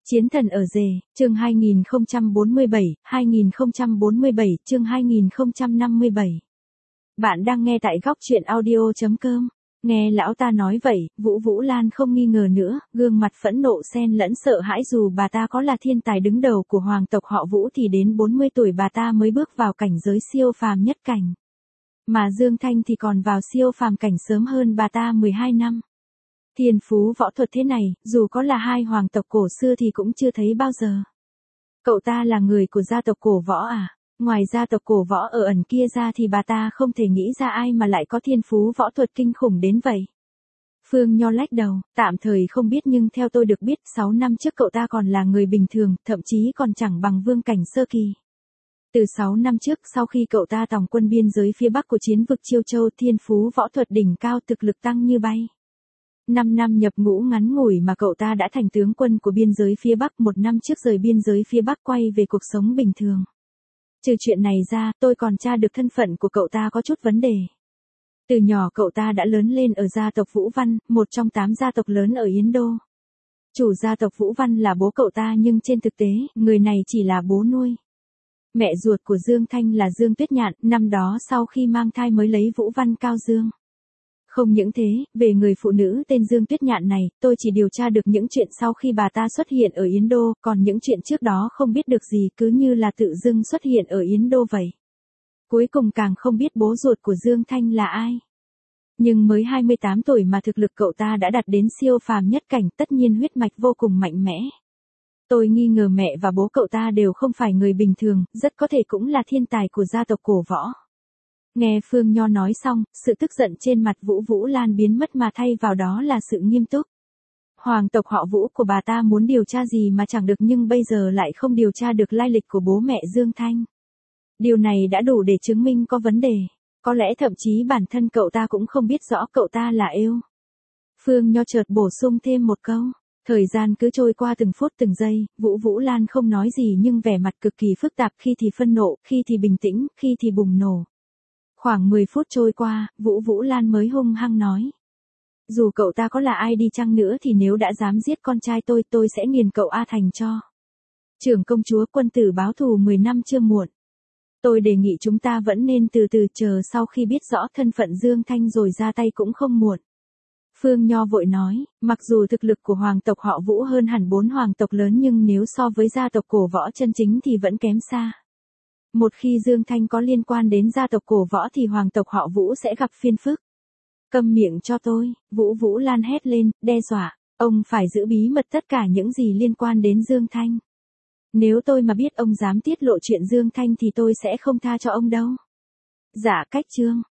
Chiến thần ở rể, chương 2047, chương 2057. Bạn đang nghe tại góc truyện audio.com. Nghe lão ta nói vậy, Vũ Lan không nghi ngờ nữa, gương mặt phẫn nộ xen lẫn sợ hãi dù bà ta có là thiên tài đứng đầu của hoàng tộc họ Vũ thì đến 40 tuổi bà ta mới bước vào cảnh giới siêu phàm nhất cảnh. Mà Dương Thanh thì còn vào siêu phàm cảnh sớm hơn bà ta 12 năm. Thiên phú võ thuật thế này, dù có là hai hoàng tộc cổ xưa thì cũng chưa thấy bao giờ. Cậu ta là người của gia tộc cổ võ à? Ngoài gia tộc cổ võ ở ẩn kia ra thì bà ta không thể nghĩ ra ai mà lại có thiên phú võ thuật kinh khủng đến vậy. Phương Nho lách đầu, tạm thời không biết nhưng theo tôi được biết 6 năm trước cậu ta còn là người bình thường, thậm chí còn chẳng bằng vương cảnh sơ kỳ. Từ 6 năm trước sau khi cậu ta tòng quân biên giới phía bắc của chiến vực Chiêu Châu, thiên phú võ thuật đỉnh cao thực lực tăng như bay. 5 năm nhập ngũ ngắn ngủi mà cậu ta đã thành tướng quân của biên giới phía Bắc, 1 năm trước rời biên giới phía Bắc quay về cuộc sống bình thường. Trừ chuyện này ra, tôi còn tra được thân phận của cậu ta có chút vấn đề. Từ nhỏ cậu ta đã lớn lên ở gia tộc Vũ Văn, một trong 8 gia tộc lớn ở Yến Đô. Chủ gia tộc Vũ Văn là bố cậu ta nhưng trên thực tế, người này chỉ là bố nuôi. Mẹ ruột của Dương Thanh là Dương Tuyết Nhạn, năm đó sau khi mang thai mới lấy Vũ Văn Cao Dương. Không những thế, về người phụ nữ tên Dương Tuyết Nhạn này, tôi chỉ điều tra được những chuyện sau khi bà ta xuất hiện ở Yến Đô, còn những chuyện trước đó không biết được gì, cứ như là tự dưng xuất hiện ở Yến Đô vậy. Cuối cùng càng không biết bố ruột của Dương Thanh là ai. Nhưng mới 28 tuổi mà thực lực cậu ta đã đạt đến siêu phàm nhất cảnh, tất nhiên huyết mạch vô cùng mạnh mẽ. Tôi nghi ngờ mẹ và bố cậu ta đều không phải người bình thường, rất có thể cũng là thiên tài của gia tộc cổ võ. Nghe Phương Nho nói xong, sự tức giận trên mặt Vũ Lan biến mất mà thay vào đó là sự nghiêm túc. Hoàng tộc họ Vũ của bà ta muốn điều tra gì mà chẳng được nhưng bây giờ lại không điều tra được lai lịch của bố mẹ Dương Thanh. Điều này đã đủ để chứng minh có vấn đề. Có lẽ thậm chí bản thân cậu ta cũng không biết rõ cậu ta là yêu. Phương Nho chợt bổ sung thêm một câu. Thời gian cứ trôi qua từng phút từng giây, Vũ Lan không nói gì nhưng vẻ mặt cực kỳ phức tạp, khi thì phân nộ, khi thì bình tĩnh, khi thì bùng nổ. Khoảng 10 phút trôi qua, Vũ Lan mới hung hăng nói. Dù cậu ta có là ai đi chăng nữa thì nếu đã dám giết con trai tôi sẽ nghiền cậu A Thành cho. Trưởng công chúa, quân tử báo thù 10 năm chưa muộn. Tôi đề nghị chúng ta vẫn nên từ từ chờ sau khi biết rõ thân phận Dương Thanh rồi ra tay cũng không muộn. Phương Nho vội nói, mặc dù thực lực của hoàng tộc họ Vũ hơn hẳn 4 hoàng tộc lớn nhưng nếu so với gia tộc cổ võ chân chính thì vẫn kém xa. Một khi Dương Thanh có liên quan đến gia tộc cổ võ thì hoàng tộc họ Vũ sẽ gặp phiền phức. Câm miệng cho tôi, Vũ Lan hét lên, đe dọa, ông phải giữ bí mật tất cả những gì liên quan đến Dương Thanh. Nếu tôi mà biết ông dám tiết lộ chuyện Dương Thanh thì tôi sẽ không tha cho ông đâu. Dạ cách chương.